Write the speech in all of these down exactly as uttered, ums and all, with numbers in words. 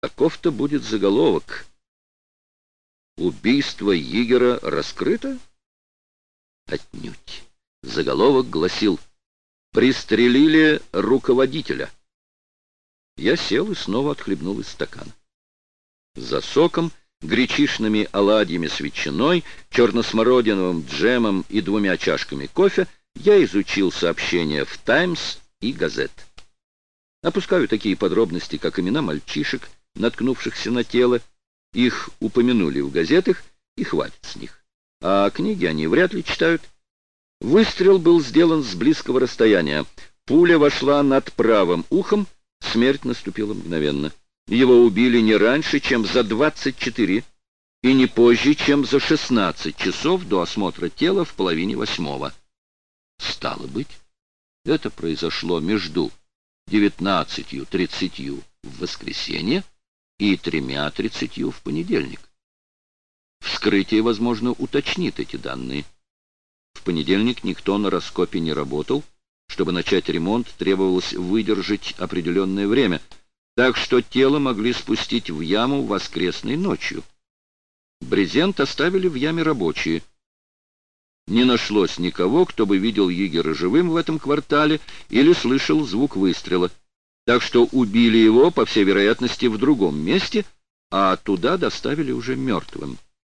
Таков-то будет заголовок. Убийство Йигера раскрыто? Отнюдь. Заголовок гласил: «Пристрелили руководителя». Я сел и снова отхлебнул из стакана. За соком, гречишными оладьями с ветчиной, черносмородиновым джемом и двумя чашками кофе я изучил сообщения в «Таймс» и «Газет». Опускаю такие подробности, как имена мальчишек, наткнувшихся на тело. Их упомянули в газетах, и хватит с них. А книги они вряд ли читают. Выстрел был сделан с близкого расстояния. Пуля вошла над правым ухом, смерть наступила мгновенно. Его убили не раньше, чем за двадцать четыре, и не позже, чем за шестнадцать часов до осмотра тела в половине восьмого. Стало быть, это произошло между девятнадцатью тридцатью в воскресенье и тремя тридцатью в понедельник. Вскрытие, возможно, уточнит эти данные. В понедельник никто на раскопе не работал. Чтобы начать ремонт, требовалось выдержать определенное время, так что тело могли спустить в яму воскресной ночью. Брезент оставили в яме рабочие. Не нашлось никого, кто бы видел Йигера живым в этом квартале или слышал звук выстрела. Так что убили его, по всей вероятности, в другом месте, а туда доставили уже мертвым.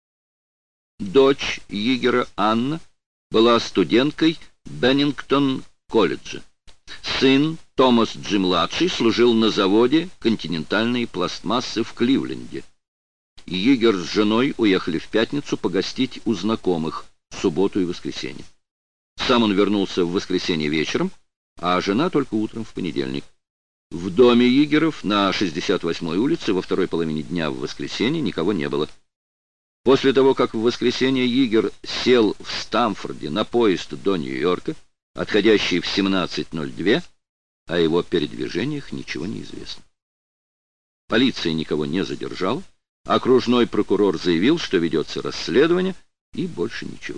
Дочь Йигера, Анна, была студенткой Беннингтон-колледжа. Сын, Томас Джи-младший, служил на заводе континентальной пластмассы в Кливленде. Йигер с женой уехали в пятницу погостить у знакомых в субботу и воскресенье. Сам он вернулся в воскресенье вечером, а жена только утром в понедельник. В доме Йигеров на шестьдесят восьмой улице во второй половине дня в воскресенье никого не было. После того, как в воскресенье Йигер сел в Стамфорде на поезд до Нью-Йорка, отходящий в семнадцать ноль два, о его передвижениях ничего не известно. Полиция никого не задержала, окружной прокурор заявил, что ведется расследование, и больше ничего.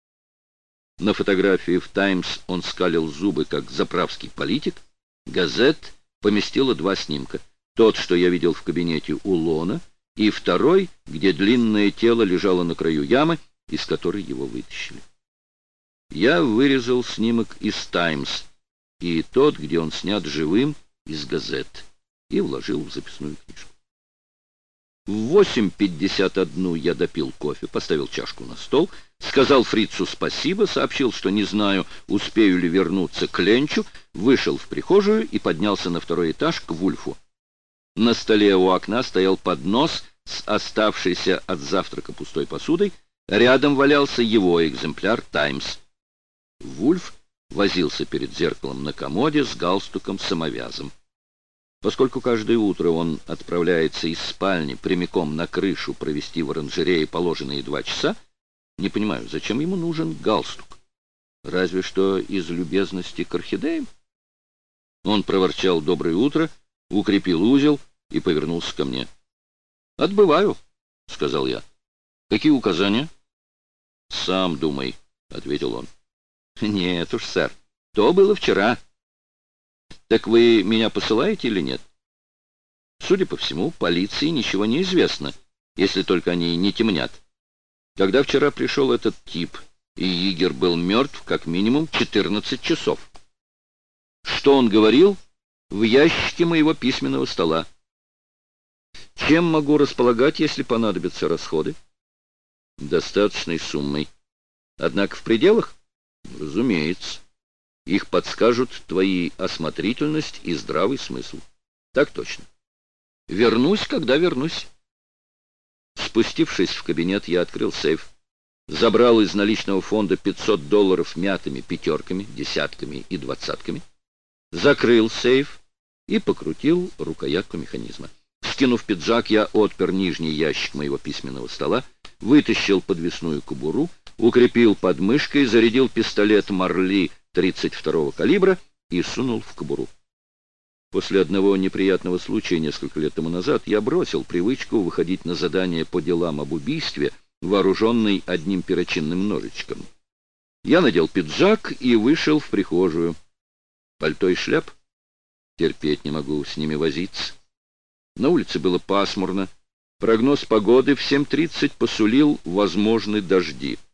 На фотографии в «Таймс» он скалил зубы, как заправский политик. «Газет» поместила два снимка. Тот, что я видел в кабинете у Лона, и второй, где длинное тело лежало на краю ямы, из которой его вытащили. Я вырезал снимок из «Таймс» и тот, где он снят живым, из «Газет», и вложил в записную книжку. В восемь пятьдесят один я допил кофе, поставил чашку на стол, сказал фрицу спасибо, сообщил, что не знаю, успею ли вернуться к Ленчу, вышел в прихожую и поднялся на второй этаж к Вульфу. На столе у окна стоял поднос с оставшейся от завтрака пустой посудой, рядом валялся его экземпляр «Таймс». Вульф возился перед зеркалом на комоде с галстуком-самовязом. Поскольку каждое утро он отправляется из спальни прямиком на крышу провести в оранжерее положенные два часа, не понимаю, зачем ему нужен галстук? Разве что из любезности к орхидеям? Он проворчал «доброе утро», укрепил узел и повернулся ко мне. «Отбываю», — сказал я. «Какие указания?» «Сам думай», — ответил он. «Нет уж, сэр, то было вчера». «Так вы меня посылаете или нет?» «Судя по всему, полиции ничего не известно, если только они не темнят. Когда вчера пришел этот тип, и Йигер был мертв как минимум четырнадцать часов. Что он говорил? В ящике моего письменного стола. Чем могу располагать, если понадобятся расходы?» «Достаточной суммой. Однако в пределах?» «Разумеется. Их подскажут твои осмотрительность и здравый смысл». «Так точно. Вернусь, когда вернусь». Спустившись в кабинет, я открыл сейф, забрал из наличного фонда пятьсот долларов мятыми пятерками, десятками и двадцатками, закрыл сейф и покрутил рукоятку механизма. Скинув пиджак, я отпер нижний ящик моего письменного стола, вытащил подвесную кобуру, укрепил под мышкой, зарядил пистолет «Марли» тридцать второго калибра и сунул в кобуру. После одного неприятного случая несколько лет тому назад я бросил привычку выходить на задания по делам об убийстве, вооруженный одним перочинным ножичком. Я надел пиджак и вышел в прихожую. Пальто и шляп? Терпеть не могу с ними возиться. На улице было пасмурно. Прогноз погоды в семь тридцать посулил возможны дожди.